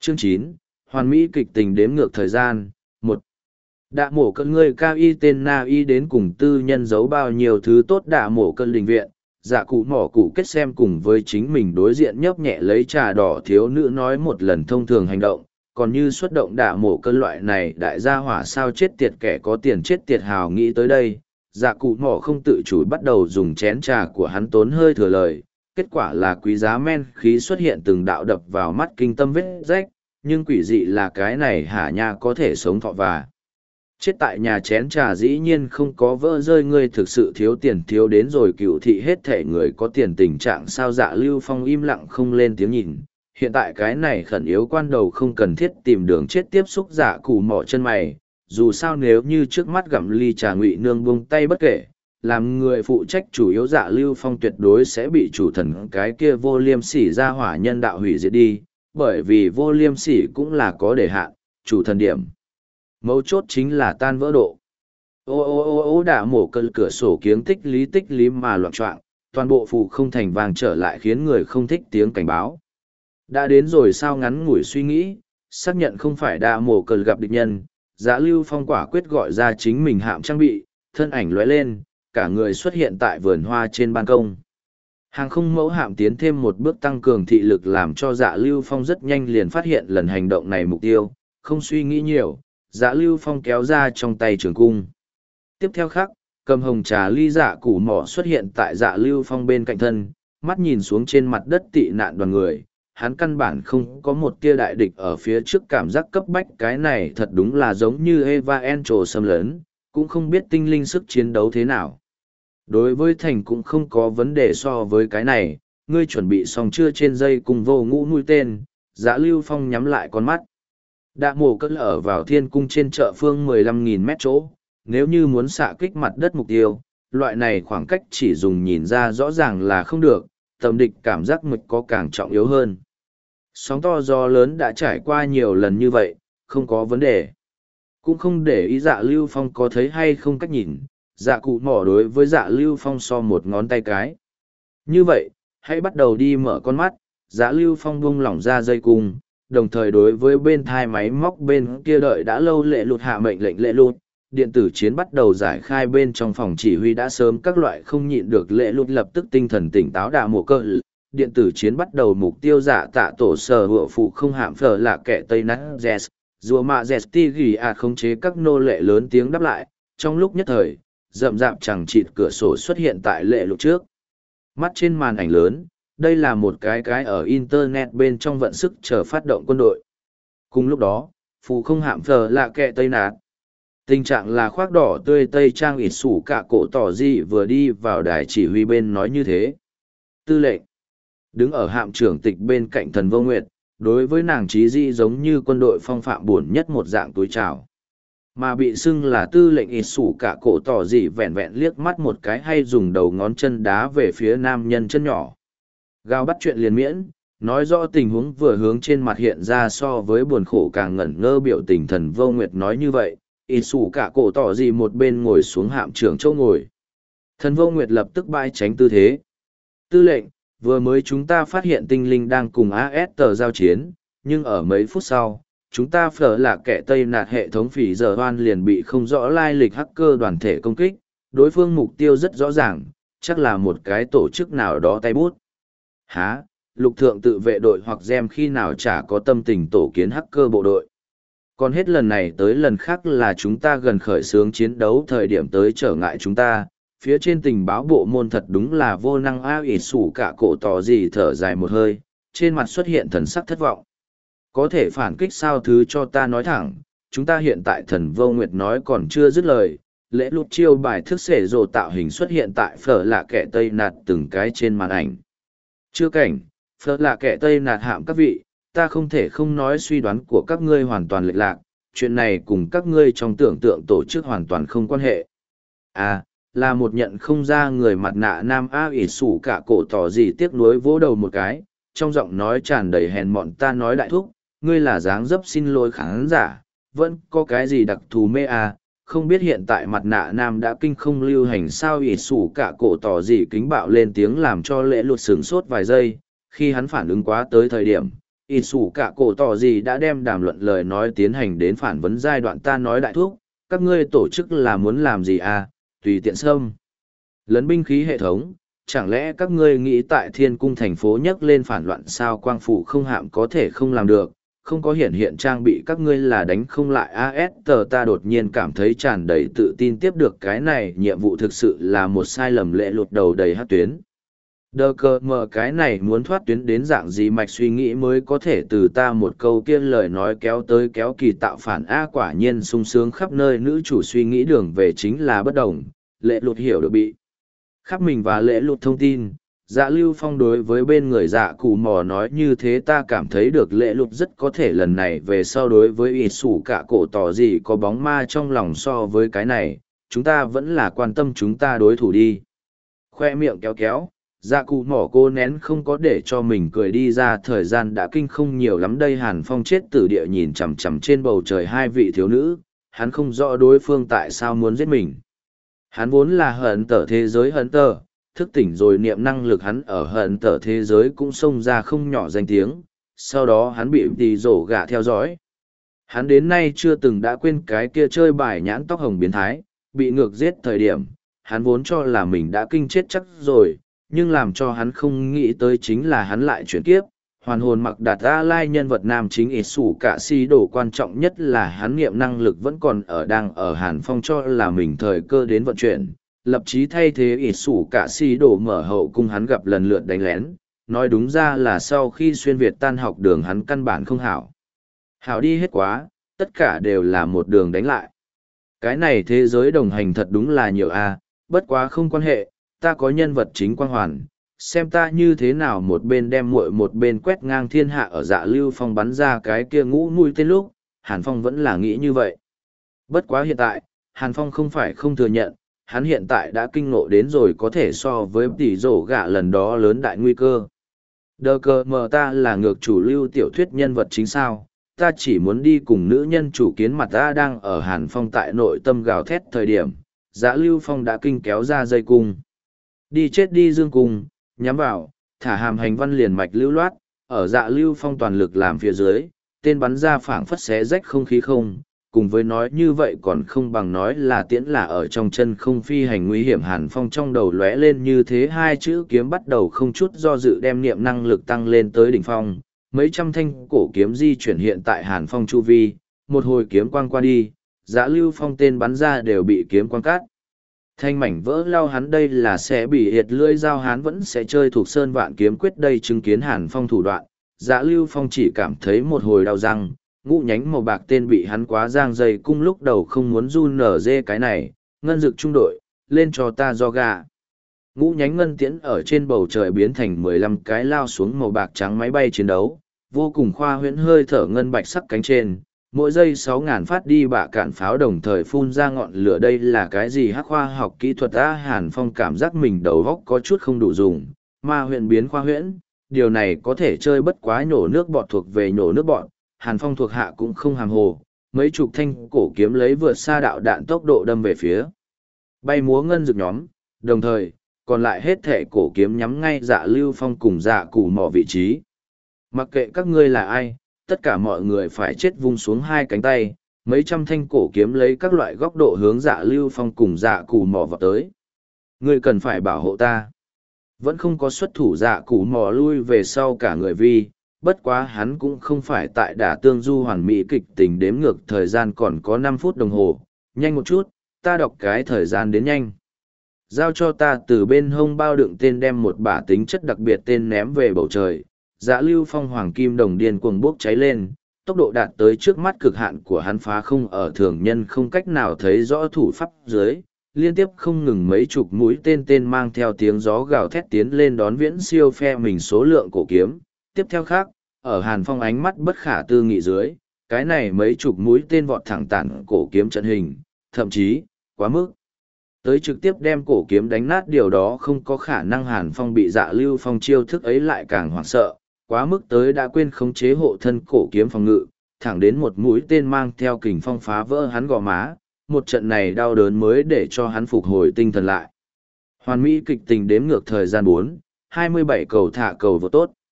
Chương 9, Hoàn Mỹ kịch tình đếm ngược thời gian. Một, Đạ mổ cơn người cao y tên na y đến cùng tư nhân giấu bao nhiêu thứ tốt đạ mổ cơn đình viện. Dạ cụ mỏ cụ kết xem cùng với chính mình đối diện nhấp nhẹ lấy trà đỏ thiếu nữ nói một lần thông thường hành động, còn như xuất động đạ mổ cơn loại này đại gia hỏa sao chết tiệt kẻ có tiền chết tiệt hào nghĩ tới đây. Dạ cụ mỏ không tự chủ bắt đầu dùng chén trà của hắn tốn hơi thừa lời, kết quả là quý giá men khí xuất hiện từng đạo đập vào mắt kinh tâm vết rách, nhưng quỷ dị là cái này hả nha có thể sống thọ và chết tại nhà chén trà dĩ nhiên không có vỡ rơi. Ngươi thực sự thiếu tiền thiếu đến rồi cựu thị hết thể người có tiền tình trạng sao. Dạ Lưu Phong im lặng không lên tiếng nhìn, hiện tại cái này khẩn yếu quan đầu không cần thiết tìm đường chết tiếp xúc dạ cụ mỏ chân mày, dù sao nếu như trước mắt gặm ly trà Ngụy Nương buông tay bất kể, làm người phụ trách chủ yếu dạ Lưu Phong tuyệt đối sẽ bị chủ thần cái kia vô liêm sỉ ra hỏa nhân đạo hủy diệt đi, bởi vì vô liêm sỉ cũng là có đề hạn, chủ thần điểm mấu chốt chính là tan vỡ độ. Ô đả mổ cơn cửa sổ kiếng tích lý mà loạn choạng, toàn bộ phụ không thành vàng trở lại khiến người không thích tiếng cảnh báo. Đã đến rồi sao ngắn ngủi suy nghĩ, xác nhận không phải đả mổ cơn gặp địch nhân, Dạ Lưu Phong quả quyết gọi ra chính mình hạm trang bị, thân ảnh lóe lên, cả người xuất hiện tại vườn hoa trên ban công. Hàng không mẫu hạm tiến thêm một bước tăng cường thị lực làm cho Dạ Lưu Phong rất nhanh liền phát hiện lần hành động này mục tiêu, không suy nghĩ nhiều, Dạ Lưu Phong kéo ra trong tay trường cung. Tiếp theo khắc, cầm hồng trà ly dạ củ mỏ xuất hiện tại Dạ Lưu Phong bên cạnh thân, mắt nhìn xuống trên mặt đất tị nạn đoàn người, hắn căn bản không có một tia đại địch ở phía trước cảm giác cấp bách, cái này thật đúng là giống như Eva Encho xâm lấn, cũng không biết tinh linh sức chiến đấu thế nào. Đối với thành cũng không có vấn đề so với cái này, ngươi chuẩn bị xong chưa trên dây cùng vô ngũ nuôi tên, Dạ Lưu Phong nhắm lại con mắt. Đạ mổ cất ở vào thiên cung trên chợ phương 15.000 mét chỗ, nếu như muốn xạ kích mặt đất mục tiêu, loại này khoảng cách chỉ dùng nhìn ra rõ ràng là không được, tầm địch cảm giác mực có càng trọng yếu hơn. Sóng to gió lớn đã trải qua nhiều lần như vậy, không có vấn đề. Cũng không để ý Dạ Lưu Phong có thấy hay không cách nhìn, dạ cụ mỏ đối với Dạ Lưu Phong so một ngón tay cái. Như vậy, hãy bắt đầu đi mở con mắt, Dạ Lưu Phong buông lỏng ra dây cung, đồng thời đối với bên thai máy móc bên kia đợi đã lâu lệ lụt hạ mệnh lệnh lệ lụt, điện tử chiến bắt đầu giải khai. Bên trong phòng chỉ huy đã sớm các loại không nhịn được lệ lụt lập tức tinh thần tỉnh táo đà mổ cơ. Điện tử chiến bắt đầu mục tiêu dạ tạ tổ sở hựa phụ không hạm phở là kẻ Tây Nát Jess, rùa mạ Jess ti ghi khống chế các nô lệ lớn tiếng đáp lại, trong lúc nhất thời, rậm rạp chẳng chịt cửa sổ xuất hiện tại lệ lụt trước. Mắt trên màn ảnh lớn, đây là một cái ở internet bên trong vận sức chờ phát động quân đội. Cùng lúc đó, phù không hạm phở là kẻ Tây Nát. Tình trạng là khoác đỏ tươi tây trang ít sủ cả cổ tỏ gì vừa đi vào đài chỉ huy bên nói như thế. Tư lệnh đứng ở hạm trưởng tịch bên cạnh Thần Vô Nguyệt, đối với nàng trí di giống như quân đội phong phạm buồn nhất một dạng túi trào. Mà bị xưng là tư lệnh ít sủ cả cổ tỏ gì vẹn vẹn liếc mắt một cái hay dùng đầu ngón chân đá về phía nam nhân chân nhỏ. Gao bắt chuyện liền miễn, nói rõ tình huống vừa hướng trên mặt hiện ra so với buồn khổ càng ngẩn ngơ biểu tình. Thần Vô Nguyệt nói như vậy, ít sủ cả cổ tỏ gì một bên ngồi xuống hạm trưởng chỗ ngồi. Thần Vô Nguyệt lập tức bãi tránh tư thế. Tư lệnh, vừa mới chúng ta phát hiện tinh linh đang cùng AS tờ giao chiến, nhưng ở mấy phút sau, chúng ta phở là kẻ Tây Nạt hệ thống phỉ giờ hoan liền bị không rõ lai lịch hacker đoàn thể công kích, đối phương mục tiêu rất rõ ràng, chắc là một cái tổ chức nào đó tay bút. Hả, lục thượng tự vệ đội hoặc gem khi nào chả có tâm tình tổ kiến hacker bộ đội. Còn hết lần này tới lần khác là chúng ta gần khởi xướng chiến đấu thời điểm tới trở ngại chúng ta, phía trên tình báo bộ môn thật đúng là vô năng a. Ít sủ cả cổ tỏ gì thở dài một hơi, trên mặt xuất hiện thần sắc thất vọng. Có thể phản kích sao, thứ cho ta nói thẳng, chúng ta hiện tại. Thần Vô Nguyệt nói còn chưa dứt lời, lễ lụt chiêu bài thức xể rồ tạo hình xuất hiện tại phở là kẻ Tây Nạt từng cái trên màn ảnh. Chưa cảnh, phở là kẻ Tây Nạt hạm các vị, ta không thể không nói suy đoán của các ngươi hoàn toàn lệch lạc, chuyện này cùng các ngươi trong tưởng tượng tổ chức hoàn toàn không quan hệ. À, là một nhận không ra người mặt nạ nam a. Ít sủ cả cổ tỏ gì tiếc nuối vỗ đầu một cái, trong giọng nói tràn đầy hèn mọn. Ta nói đại thúc, ngươi là dáng dấp xin lỗi khán giả, vẫn có cái gì đặc thù mê à, không biết hiện tại mặt nạ nam đã kinh không lưu hành sao. Ít sủ cả cổ tỏ gì kính bạo lên tiếng làm cho lễ lụt sửng sốt vài giây, khi hắn phản ứng quá tới thời điểm, ít xù cả cổ tỏ gì đã đem đàm luận lời nói tiến hành đến phản vấn giai đoạn. Ta nói đại thúc, các ngươi tổ chức là muốn làm gì à, tùy tiện xâm lấn binh khí hệ thống, chẳng lẽ các ngươi nghĩ tại thiên cung thành phố nhấc lên phản loạn sao? Quang phủ không hạm có thể không làm được, không có hiện trang bị các ngươi là đánh không lại AS. Ta đột nhiên cảm thấy tràn đầy tự tin tiếp được cái này nhiệm vụ thực sự là một sai lầm. Lệ lụt đầu đầy hát tuyến. Đờ cờ mờ, cái này muốn thoát tuyến đến dạng gì mạch suy nghĩ mới có thể từ ta một câu kia lời nói kéo tới kéo kỳ tạo phản A. Quả nhiên sung sướng khắp nơi, nữ chủ suy nghĩ đường về chính là bất đồng. Lệ lụt hiểu được bị khắp mình và lệ lụt thông tin. Dạ Lưu Phong đối với bên người dạ cụ mò nói như thế, ta cảm thấy được lệ lụt rất có thể lần này về sau đối với ít sủ cả cổ tỏ gì có bóng ma trong lòng. So với cái này, chúng ta vẫn là quan tâm chúng ta đối thủ đi. Khoe miệng kéo kéo, dạ cụ mỏ cô nén không có để cho mình cười đi ra. Thời gian đã kinh không nhiều lắm đây. Hàn Phong chết tử địa nhìn chằm chằm trên bầu trời hai vị thiếu nữ, hắn không rõ đối phương tại sao muốn giết mình. Hắn vốn là hận tở thế giới hận tở, thức tỉnh rồi niệm năng lực hắn ở hận tở thế giới cũng xông ra không nhỏ danh tiếng, sau đó hắn bị tì rổ gạ theo dõi. Hắn đến nay chưa từng đã quên cái kia chơi bài nhãn tóc hồng biến thái, bị ngược giết thời điểm, hắn vốn cho là mình đã kinh chết chắc rồi, nhưng làm cho hắn không nghĩ tới chính là hắn lại chuyển kiếp. Hoàn hồn mặc đạt A Lai nhân vật nam chính ít sủ cả si đồ, quan trọng nhất là hắn nghiệm năng lực vẫn còn đang ở. Hàn Phong cho là mình thời cơ đến vận chuyển, lập chí thay thế ít sủ cả si đồ mở hậu cung. Hắn gặp lần lượt đánh lén, nói đúng ra là sau khi xuyên Việt tan học đường hắn căn bản không hảo đi hết quá, tất cả đều là một đường đánh lại. Cái này thế giới đồng hành thật đúng là nhiều a. Bất quá không quan hệ, ta có nhân vật chính quang hoàn, xem ta như thế nào một bên đem muội một bên quét ngang thiên hạ. Ở Dạ Lưu Phong bắn ra cái kia ngũ mũi tên lúc, Hàn Phong vẫn là nghĩ như vậy. Bất quá hiện tại, Hàn Phong không phải không thừa nhận, hắn hiện tại đã kinh ngộ đến rồi có thể so với tỷ rổ gạ lần đó lớn đại nguy cơ. Đờ cờ mờ, ta là ngược chủ lưu tiểu thuyết nhân vật chính sao, ta chỉ muốn đi cùng nữ nhân chủ kiến mặt. Ta đang ở Hàn Phong tại nội tâm gào thét thời điểm, Dạ Lưu Phong đã kinh kéo ra dây cung. Đi chết đi dương cung, nhắm vào, thả hàm hành văn liền mạch lưu loát, ở Dạ Lưu Phong toàn lực làm phía dưới, tên bắn ra phảng phất xé rách không khí không, cùng với nói như vậy còn không bằng nói là tiễn là ở trong chân không phi hành nguy hiểm. Hàn Phong trong đầu lóe lên như thế hai chữ kiếm, bắt đầu không chút do dự đem niệm năng lực tăng lên tới đỉnh phong. Mấy trăm thanh cổ kiếm di chuyển hiện tại Hàn Phong chu vi, một hồi kiếm quang qua đi, Dạ Lưu Phong tên bắn ra đều bị kiếm quang cắt thanh mảnh vỡ lao. Hắn đây là sẽ bị hiệt lưỡi dao, hắn vẫn sẽ chơi thuộc sơn vạn kiếm quyết đây. Chứng kiến Hàn Phong thủ đoạn, Dạ Lưu Phong chỉ cảm thấy một hồi đau răng. Ngũ nhánh màu bạc tên bị hắn quá giang dây cung, lúc đầu không muốn run nở dê cái này, ngân dực trung đội, lên cho ta do gà. Ngũ nhánh ngân tiễn ở trên bầu trời biến thành 15 cái lao xuống màu bạc trắng máy bay chiến đấu, vô cùng khoa huyễn, hơi thở ngân bạch sắc cánh trên, mỗi giây 6.000 phát đi bạ cạn pháo đồng thời phun ra ngọn lửa. Đây là cái gì hắc khoa học kỹ thuật á? Hàn Phong cảm giác mình đầu góc có chút không đủ dùng, ma huyễn biến khoa huyễn, điều này có thể chơi bất quá nhổ nước bọt thuộc về nhổ nước bọt. Hàn Phong thuộc hạ cũng không hàm hồ, mấy chục thanh cổ kiếm lấy vượt xa đạo đạn tốc độ đâm về phía bay múa ngân dược nhóm, đồng thời còn lại hết thệ cổ kiếm nhắm ngay Dạ Lưu Phong cùng Dạ Cù Mò vị trí. Mặc kệ các ngươi là ai, tất cả mọi người phải chết, vung xuống hai cánh tay, mấy trăm thanh cổ kiếm lấy các loại góc độ hướng Dạ Lưu Phong cùng Dạ Cù Mò vào tới. Ngươi cần phải bảo hộ ta. Vẫn không có xuất thủ, Dạ Cù Mò lui về sau cả người vi, bất quá hắn cũng không phải tại đả tương du hoàn mỹ kịch tình đếm ngược thời gian còn có 5 phút đồng hồ, nhanh một chút, ta đọc cái thời gian đến nhanh. Giao cho ta. Từ bên hông bao đựng tên đem một bả tính chất đặc biệt tên ném về bầu trời. Dạ Lưu Phong hoàng kim đồng điên cuồng bốc cháy lên, tốc độ đạt tới trước mắt cực hạn của hắn, phá không ở thường nhân không cách nào thấy rõ thủ pháp dưới. Liên tiếp không ngừng mấy chục mũi tên mang theo tiếng gió gào thét tiến lên đón viễn siêu phe mình số lượng cổ kiếm. Tiếp theo khác, ở Hàn Phong ánh mắt bất khả tư nghị dưới, cái này mấy chục mũi tên vọt thẳng tản cổ kiếm trận hình, thậm chí, quá mức tới trực tiếp đem cổ kiếm đánh nát. Điều đó không có khả năng. Hàn Phong bị Dạ Lưu Phong chiêu thức ấy lại càng hoảng sợ, quá mức tới đã quên khống chế hộ thân cổ kiếm phòng ngự, thẳng đến một mũi tên mang theo kình phong phá vỡ hắn gò má. Một trận này đau đớn mới để cho hắn phục hồi tinh thần lại. Hoàn mỹ kịch tình đếm ngược thời gian 4, 27 cầu thả cầu vô tốt.